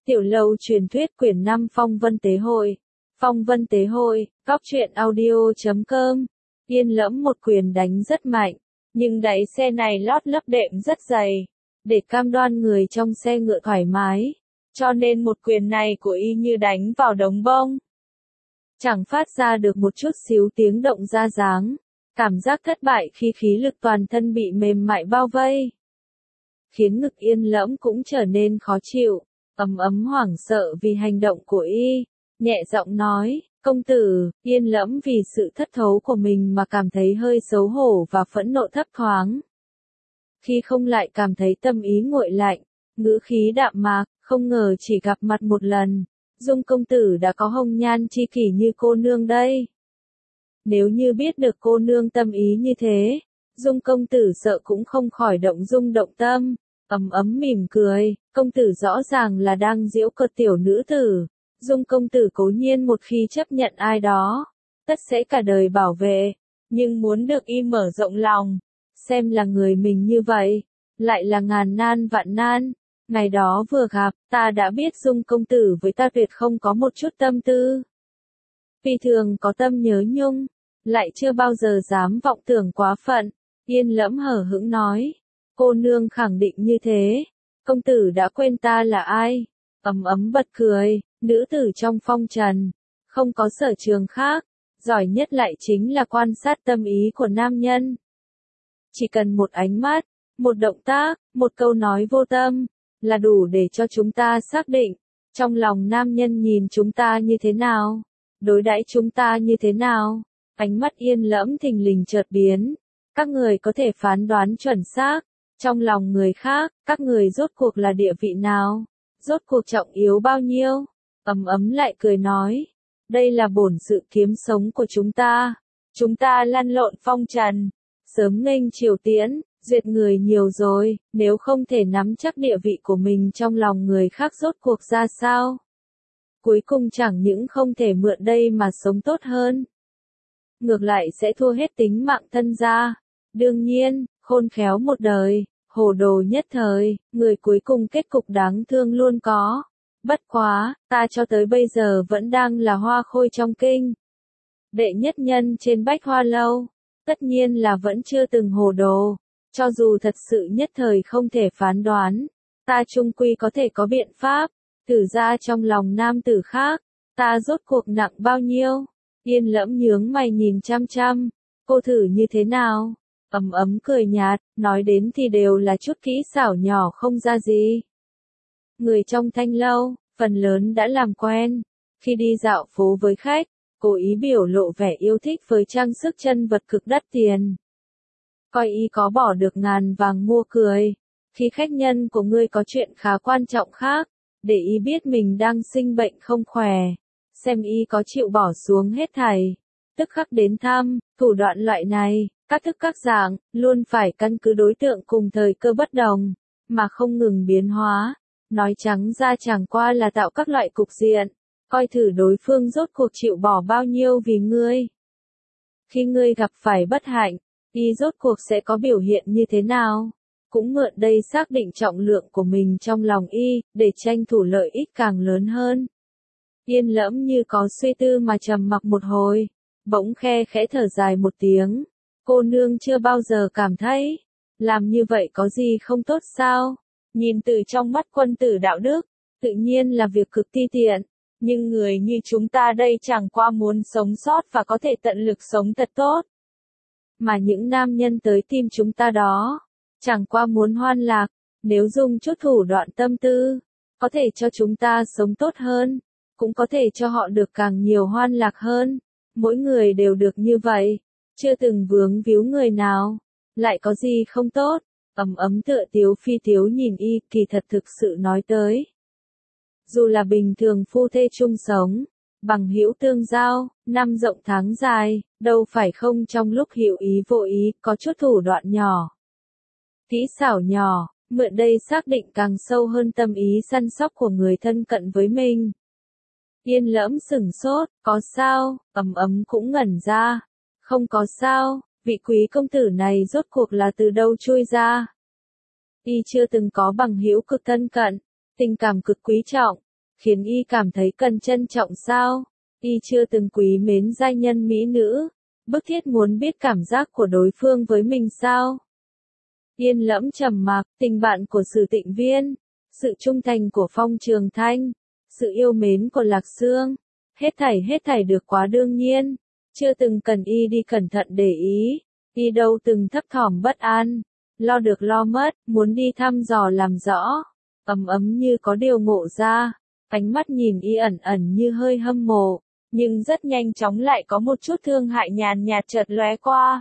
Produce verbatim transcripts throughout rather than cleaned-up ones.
Tiểu lâu truyền thuyết quyển năm Phong Vân Tế Hội. Phong Vân Tế Hội, góc truyện audio chấm com. Yên Lẫm một quyền đánh rất mạnh, nhưng đáy xe này lót lớp đệm rất dày, để cam đoan người trong xe ngựa thoải mái. Cho nên một quyền này của y như đánh vào đống bông. Chẳng phát ra được một chút xíu tiếng động ra dáng. Cảm giác thất bại khi khí lực toàn thân bị mềm mại bao vây. Khiến ngực Yên Lẫm cũng trở nên khó chịu, ấm ấm hoảng sợ vì hành động của y. Nhẹ giọng nói, công tử. Yên Lẫm vì sự thất thố của mình mà cảm thấy hơi xấu hổ và phẫn nộ thấp thoáng. Khi không lại cảm thấy tâm ý nguội lạnh, ngữ khí đạm mạc, không ngờ chỉ gặp mặt một lần, Dung công tử đã có hồng nhan chi kỷ như cô nương đây. Nếu như biết được cô nương tâm ý như thế, Dung công tử sợ cũng không khỏi động dung động tâm. Ấm ấm mỉm cười, công tử rõ ràng là đang giễu cợt tiểu nữ tử. Dung công tử cố nhiên một khi chấp nhận ai đó, tất sẽ cả đời bảo vệ, nhưng muốn được y mở rộng lòng, xem là người mình như vậy, lại là ngàn nan vạn nan. Ngày đó vừa gặp, ta đã biết Dung công tử với ta tuyệt không có một chút tâm tư. Phi thường có tâm nhớ nhung, lại chưa bao giờ dám vọng tưởng quá phận. Yên Lẫm hờ hững nói, cô nương khẳng định như thế, công tử đã quên ta là ai. Ấm ấm bật cười, nữ tử trong phong trần, không có sở trường khác, giỏi nhất lại chính là quan sát tâm ý của nam nhân. Chỉ cần một ánh mắt, một động tác, một câu nói vô tâm, là đủ để cho chúng ta xác định, trong lòng nam nhân nhìn chúng ta như thế nào, đối đãi chúng ta như thế nào. Ánh mắt Yên Lẫm thình lình chợt biến, các người có thể phán đoán chuẩn xác, trong lòng người khác, các người rốt cuộc là địa vị nào, rốt cuộc trọng yếu bao nhiêu. Ấm ấm lại cười nói, đây là bổn sự kiếm sống của chúng ta, chúng ta lăn lộn phong trần, sớm nghênh triều tiễn, duyệt người nhiều rồi, nếu không thể nắm chắc địa vị của mình trong lòng người khác rốt cuộc ra sao. Cuối cùng chẳng những không thể mượn đây mà sống tốt hơn, ngược lại sẽ thua hết tính mạng thân gia. Đương nhiên, khôn khéo một đời, hồ đồ nhất thời, người cuối cùng kết cục đáng thương luôn có. Bất quá, ta cho tới bây giờ vẫn đang là hoa khôi trong kinh. Đệ nhất nhân trên Bách Hoa Lâu, tất nhiên là vẫn chưa từng hồ đồ. Cho dù thật sự nhất thời không thể phán đoán, ta chung quy có thể có biện pháp, thử ra trong lòng nam tử khác, ta rốt cuộc nặng bao nhiêu. Yên Lẫm nhướng mày nhìn chăm chăm, cô thử như thế nào? Ấm ấm cười nhạt, nói đến thì đều là chút kỹ xảo nhỏ không ra gì. Người trong thanh lâu, phần lớn đã làm quen, khi đi dạo phố với khách, cố ý biểu lộ vẻ yêu thích với trang sức chân vật cực đắt tiền. Coi y có bỏ được ngàn vàng mua cười, khi khách nhân của ngươi có chuyện khá quan trọng khác, để y biết mình đang sinh bệnh không khỏe, xem y có chịu bỏ xuống hết thảy, tức khắc đến thăm. Thủ đoạn loại này, các thức các dạng, luôn phải căn cứ đối tượng cùng thời cơ bất đồng, mà không ngừng biến hóa. Nói trắng ra chẳng qua là tạo các loại cục diện, coi thử đối phương rốt cuộc chịu bỏ bao nhiêu vì ngươi. Khi ngươi gặp phải bất hạnh, y rốt cuộc sẽ có biểu hiện như thế nào? Cũng mượn đây xác định trọng lượng của mình trong lòng y, để tranh thủ lợi ích càng lớn hơn. Yên Lẫm như có suy tư mà trầm mặc một hồi, bỗng khe khẽ thở dài một tiếng. Cô nương chưa bao giờ cảm thấy, làm như vậy có gì không tốt sao? Nhìn từ trong mắt quân tử đạo đức, tự nhiên là việc cực ti tiện. Nhưng người như chúng ta đây chẳng qua muốn sống sót và có thể tận lực sống thật tốt. Mà những nam nhân tới tìm chúng ta đó, chẳng qua muốn hoan lạc, nếu dùng chút thủ đoạn tâm tư, có thể cho chúng ta sống tốt hơn, cũng có thể cho họ được càng nhiều hoan lạc hơn. Mỗi người đều được như vậy, chưa từng vướng víu người nào, lại có gì không tốt. Ấm ấm tựa tiếu phi tiếu nhìn y, kỳ thật thực sự nói tới. Dù là bình thường phu thê chung sống, bằng hữu tương giao, năm rộng tháng dài, đâu phải không trong lúc hữu ý vô ý, có chút thủ đoạn nhỏ, kỹ xảo nhỏ, mượn đây xác định càng sâu hơn tâm ý săn sóc của người thân cận với mình. Yên Lẫm sửng sốt, có sao? Ấm ấm cũng ngẩn ra. Không có sao, vị quý công tử này rốt cuộc là từ đâu chui ra. Y chưa từng có bằng hữu cực thân cận, tình cảm cực quý trọng, khiến y cảm thấy cần trân trọng sao? Y chưa từng quý mến giai nhân mỹ nữ, bức thiết muốn biết cảm giác của đối phương với mình sao? Yên Lẫm trầm mặc, tình bạn của Sử Tịnh Viên, sự trung thành của Phong Trường Thanh, sự yêu mến của Lạc Sương, hết thảy hết thảy được quá đương nhiên, chưa từng cần y đi cẩn thận để ý, y đâu từng thấp thỏm bất an, lo được lo mất, muốn đi thăm dò làm rõ, ấm ấm như có điều ngộ ra, ánh mắt nhìn y ẩn ẩn như hơi hâm mộ, nhưng rất nhanh chóng lại có một chút thương hại nhàn nhạt chợt lóe qua.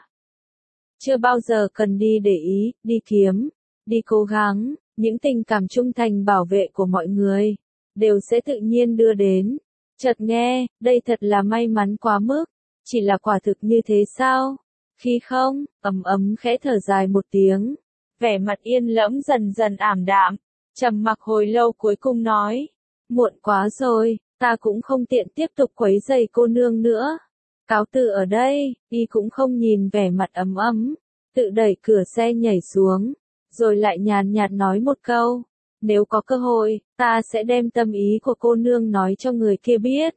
Chưa bao giờ cần đi để ý, đi kiếm, đi cố gắng, những tình cảm trung thành bảo vệ của mọi người, đều sẽ tự nhiên đưa đến. Chợt nghe, đây thật là may mắn quá mức, chỉ là quả thực như thế sao? Khi không, ấm ấm khẽ thở dài một tiếng, vẻ mặt Yên Lẫm dần dần ảm đạm, trầm mặc hồi lâu cuối cùng nói, muộn quá rồi, ta cũng không tiện tiếp tục quấy rầy cô nương nữa. Cáo từ ở đây, y cũng không nhìn vẻ mặt ấm ấm, tự đẩy cửa xe nhảy xuống, rồi lại nhàn nhạt nói một câu, nếu có cơ hội, ta sẽ đem tâm ý của cô nương nói cho người kia biết.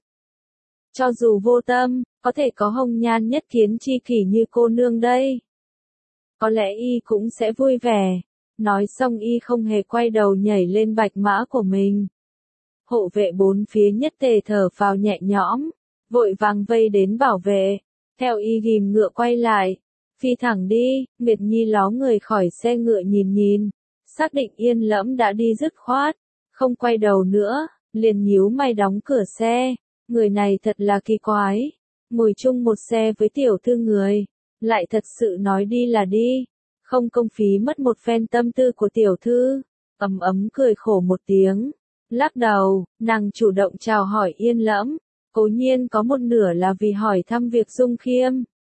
Cho dù vô tâm, có thể có hồng nhan nhất kiến chi kỷ như cô nương đây. Có lẽ y cũng sẽ vui vẻ. Nói xong y không hề quay đầu nhảy lên bạch mã của mình. Hộ vệ bốn phía nhất tề thở phào nhẹ nhõm, vội vàng vây đến bảo vệ, theo y ghim ngựa quay lại, phi thẳng đi. Nguyệt Nhi ló người khỏi xe ngựa nhìn nhìn, xác định Yên Lẫm đã đi dứt khoát, không quay đầu nữa, liền nhíu mày đóng cửa xe. Người này thật là kỳ quái, ngồi chung một xe với tiểu thư người, lại thật sự nói đi là đi, không công phí mất một phen tâm tư của tiểu thư. Ấm ấm cười khổ một tiếng, lắc đầu, nàng chủ động chào hỏi Yên Lẫm, cố nhiên có một nửa là vì hỏi thăm việc Dung Khiêm.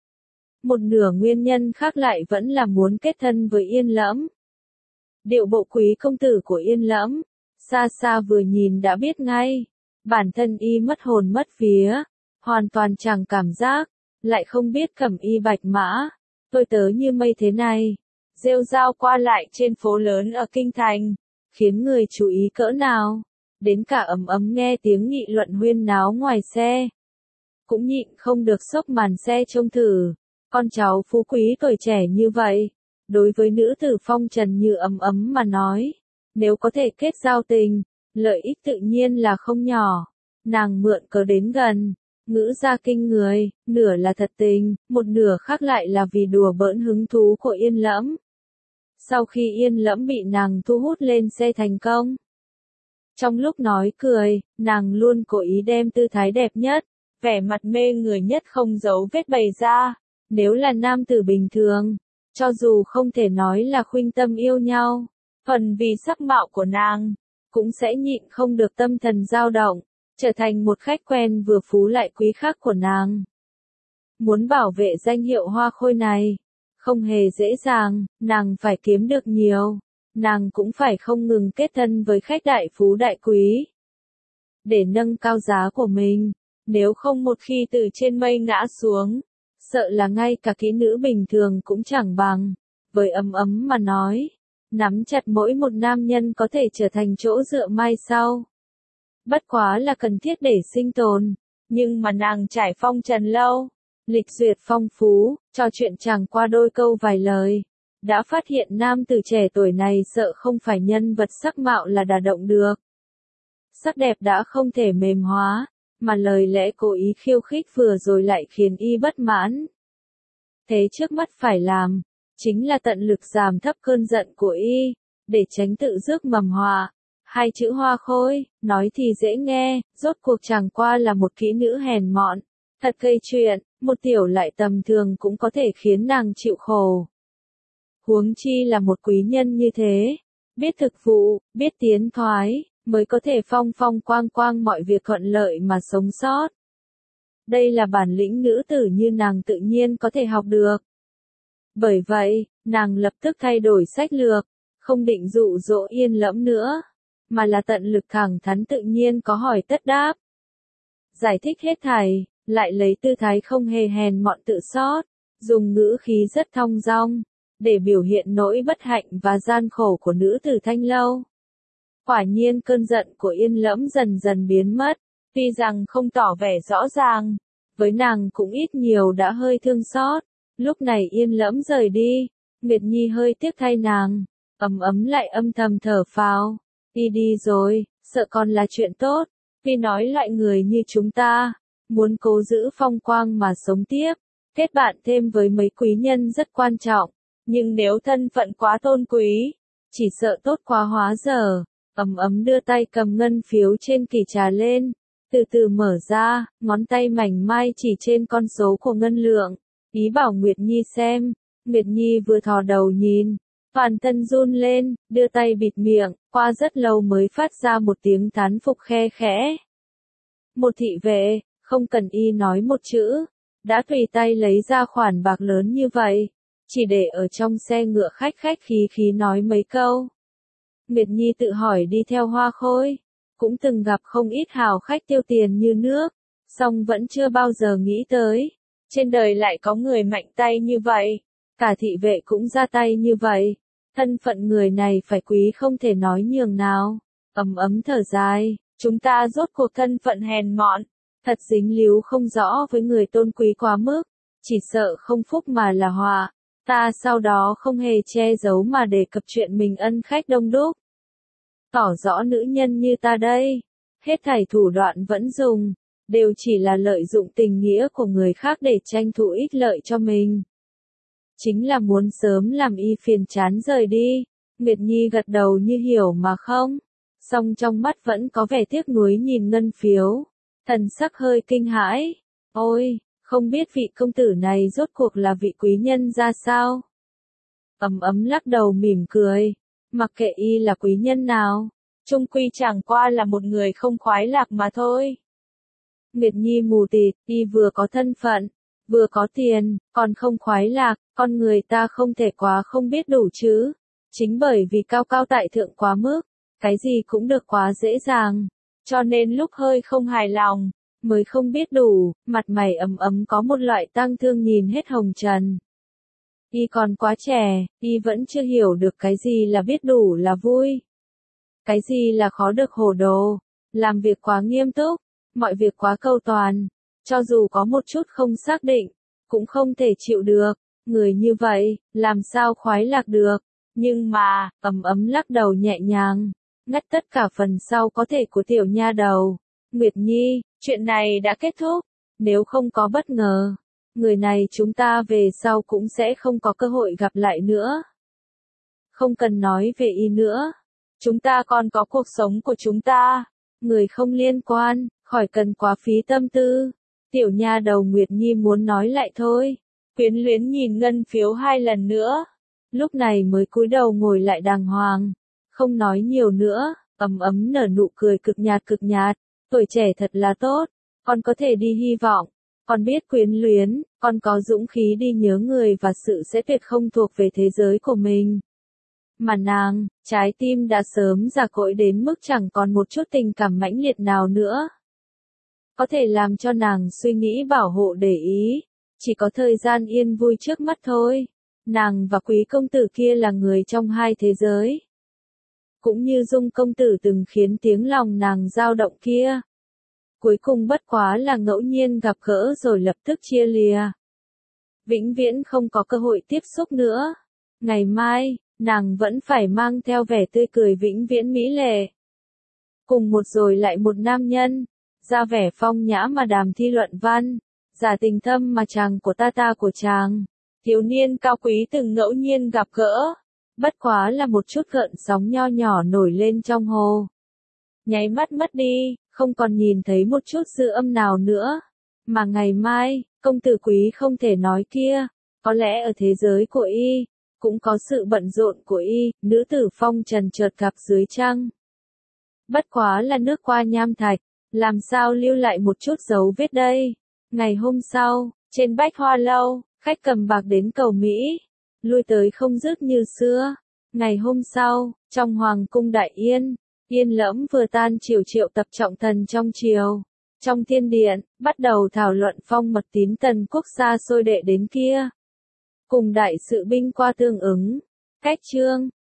Một nửa nguyên nhân khác lại vẫn là muốn kết thân với Yên Lẫm. Điệu bộ quý công tử của Yên Lẫm, xa xa vừa nhìn đã biết ngay, bản thân y mất hồn mất vía, hoàn toàn chẳng cảm giác, lại không biết cẩm y bạch mã, tôi tớ như mây thế này, rêu rao qua lại trên phố lớn ở kinh thành, khiến người chú ý cỡ nào, đến cả ấm ấm nghe tiếng nghị luận huyên náo ngoài xe, cũng nhịn không được xốc màn xe trông thử, con cháu phú quý tuổi trẻ như vậy, đối với nữ tử phong trần như ấm ấm mà nói, nếu có thể kết giao tình, lợi ích tự nhiên là không nhỏ. Nàng mượn cớ đến gần, ngữ ra kinh người, nửa là thật tình, một nửa khác lại là vì đùa bỡn hứng thú của Yên Lẫm. Sau khi Yên Lẫm bị nàng thu hút lên xe thành công, trong lúc nói cười, nàng luôn cố ý đem tư thái đẹp nhất, vẻ mặt mê người nhất không giấu vết bày ra. Nếu là nam tử bình thường, cho dù không thể nói là khuynh tâm yêu nhau, phần vì sắc mạo của nàng, cũng sẽ nhịn không được tâm thần dao động, trở thành một khách quen vừa phú lại quý khác của nàng. Muốn bảo vệ danh hiệu hoa khôi này, không hề dễ dàng, nàng phải kiếm được nhiều, nàng cũng phải không ngừng kết thân với khách đại phú đại quý. Để nâng cao giá của mình, nếu không một khi từ trên mây ngã xuống, sợ là ngay cả kỹ nữ bình thường cũng chẳng bằng. Với ấm ấm mà nói, nắm chặt mỗi một nam nhân có thể trở thành chỗ dựa mai sau. Bất quá là cần thiết để sinh tồn, nhưng mà nàng trải phong trần lâu, lịch duyệt phong phú, trò chuyện chẳng qua đôi câu vài lời, đã phát hiện nam tử trẻ tuổi này sợ không phải nhân vật sắc mạo là đả động được. Sắc đẹp đã không thể mềm hóa, mà lời lẽ cố ý khiêu khích vừa rồi lại khiến y bất mãn. Thế trước mắt phải làm, chính là tận lực giảm thấp cơn giận của y, để tránh tự rước mầm họa. Hai chữ hoa khôi, nói thì dễ nghe, rốt cuộc chẳng qua là một kỹ nữ hèn mọn, thật gây chuyện, một tiểu lại tầm thường cũng có thể khiến nàng chịu khổ. Huống chi là một quý nhân như thế, biết thực vụ, biết tiến thoái, mới có thể phong phong quang quang mọi việc thuận lợi mà sống sót. Đây là bản lĩnh nữ tử như nàng tự nhiên có thể học được. Bởi vậy, nàng lập tức thay đổi sách lược, không định dụ dỗ Yên Lẫm nữa, mà là tận lực thẳng thắn tự nhiên có hỏi tất đáp. Giải thích hết thảy, lại lấy tư thái không hề hèn mọn tự sót, dùng ngữ khí rất thong dong, để biểu hiện nỗi bất hạnh và gian khổ của nữ tử Thanh Lâu. Quả nhiên cơn giận của Yên Lẫm dần dần biến mất, tuy rằng không tỏ vẻ rõ ràng, với nàng cũng ít nhiều đã hơi thương xót. Lúc này Yên Lẫm rời đi, Nguyệt Nhi hơi tiếc thay nàng, ấm ấm lại âm thầm thở phào. Đi đi rồi, sợ còn là chuyện tốt, vì nói lại người như chúng ta, muốn cố giữ phong quang mà sống tiếp, kết bạn thêm với mấy quý nhân rất quan trọng, nhưng nếu thân phận quá tôn quý, chỉ sợ tốt quá hóa dở. Ấm ấm đưa tay cầm ngân phiếu trên kỷ trà lên, từ từ mở ra, ngón tay mảnh mai chỉ trên con số của ngân lượng, ý bảo Nguyệt Nhi xem. Nguyệt Nhi vừa thò đầu nhìn, toàn thân run lên, đưa tay bịt miệng, qua rất lâu mới phát ra một tiếng thán phục khe khẽ. Một thị vệ, không cần y nói một chữ, đã tùy tay lấy ra khoản bạc lớn như vậy, chỉ để ở trong xe ngựa khách khách khí khí nói mấy câu. Nguyệt Nhi tự hỏi đi theo Hoa Khôi, cũng từng gặp không ít hào khách tiêu tiền như nước, song vẫn chưa bao giờ nghĩ tới, trên đời lại có người mạnh tay như vậy, cả thị vệ cũng ra tay như vậy, thân phận người này phải quý không thể nói nhường nào. Ấm ấm thở dài, chúng ta rốt cuộc thân phận hèn mọn, thật dính líu không rõ với người tôn quý quá mức, chỉ sợ không phúc mà là họa. Ta sau đó không hề che giấu mà đề cập chuyện mình ân khách đông đúc. Tỏ rõ nữ nhân như ta đây, hết thảy thủ đoạn vẫn dùng, đều chỉ là lợi dụng tình nghĩa của người khác để tranh thủ ích lợi cho mình. Chính là muốn sớm làm y phiền chán rời đi. Nguyệt Nhi gật đầu như hiểu mà không, song trong mắt vẫn có vẻ tiếc nuối nhìn ngân phiếu, thần sắc hơi kinh hãi. Ôi, không biết vị công tử này rốt cuộc là vị quý nhân ra sao? Ấm ấm lắc đầu mỉm cười, mặc kệ y là quý nhân nào, chung quy chẳng qua là một người không khoái lạc mà thôi. Nguyệt Nhi mù tịt, y vừa có thân phận, vừa có tiền, còn không khoái lạc, con người ta không thể quá không biết đủ chứ. Chính bởi vì cao cao tại thượng quá mức, cái gì cũng được quá dễ dàng, cho nên lúc hơi không hài lòng, mới không biết đủ, mặt mày ấm ấm có một loại tang thương nhìn hết hồng trần. Y còn quá trẻ, y vẫn chưa hiểu được cái gì là biết đủ là vui. Cái gì là khó được hồ đồ, làm việc quá nghiêm túc, mọi việc quá cầu toàn, cho dù có một chút không xác định, cũng không thể chịu được, người như vậy, làm sao khoái lạc được. Nhưng mà, ấm ấm lắc đầu nhẹ nhàng, ngắt tất cả phần sau có thể của tiểu nha đầu. Nguyệt Nhi, chuyện này đã kết thúc, nếu không có bất ngờ, người này chúng ta về sau cũng sẽ không có cơ hội gặp lại nữa. Không cần nói về y nữa, chúng ta còn có cuộc sống của chúng ta, người không liên quan, khỏi cần quá phí tâm tư. Tiểu nha đầu Nguyệt Nhi muốn nói lại thôi, quyến luyến nhìn ngân phiếu hai lần nữa, lúc này mới cúi đầu ngồi lại đàng hoàng, không nói nhiều nữa. Ấm ấm nở nụ cười cực nhạt cực nhạt, tuổi trẻ thật là tốt, con có thể đi hy vọng, con biết quyến luyến, con có dũng khí đi nhớ người và sự sẽ tuyệt không thuộc về thế giới của mình. Mà nàng, trái tim đã sớm già cỗi đến mức chẳng còn một chút tình cảm mãnh liệt nào nữa. Có thể làm cho nàng suy nghĩ bảo hộ để ý, chỉ có thời gian yên vui trước mắt thôi. Nàng và quý công tử kia là người trong hai thế giới. Cũng như Dung công tử từng khiến tiếng lòng nàng dao động kia. Cuối cùng bất quá là ngẫu nhiên gặp gỡ rồi lập tức chia lìa. Vĩnh viễn không có cơ hội tiếp xúc nữa. Ngày mai, nàng vẫn phải mang theo vẻ tươi cười vĩnh viễn mỹ lệ. Cùng một rồi lại một nam nhân, ra vẻ phong nhã mà đàm thi luận văn, giả tình thâm mà chàng của ta ta của chàng. Thiếu niên cao quý từng ngẫu nhiên gặp gỡ. Bất quá là một chút gợn sóng nho nhỏ nổi lên trong hồ. Nháy mắt mất đi, không còn nhìn thấy một chút dư âm nào nữa. Mà ngày mai, công tử quý không thể nói kia, có lẽ ở thế giới của y, cũng có sự bận rộn của y, nữ tử phong trần chợt gặp dưới trăng. Bất quá là nước qua nham thạch, làm sao lưu lại một chút dấu vết đây. Ngày hôm sau, trên Bách Hoa Lâu, khách cầm bạc đến cầu Mỹ, lui tới không dứt như xưa. Ngày hôm sau, trong Hoàng cung Đại Yên, Yên Lẫm vừa tan triều triệu tập trọng thần trong triều. Trong thiên điện, bắt đầu thảo luận phong mật tín tần quốc xa xôi đệ đến kia. Cùng đại sự binh qua tương ứng, cách chương.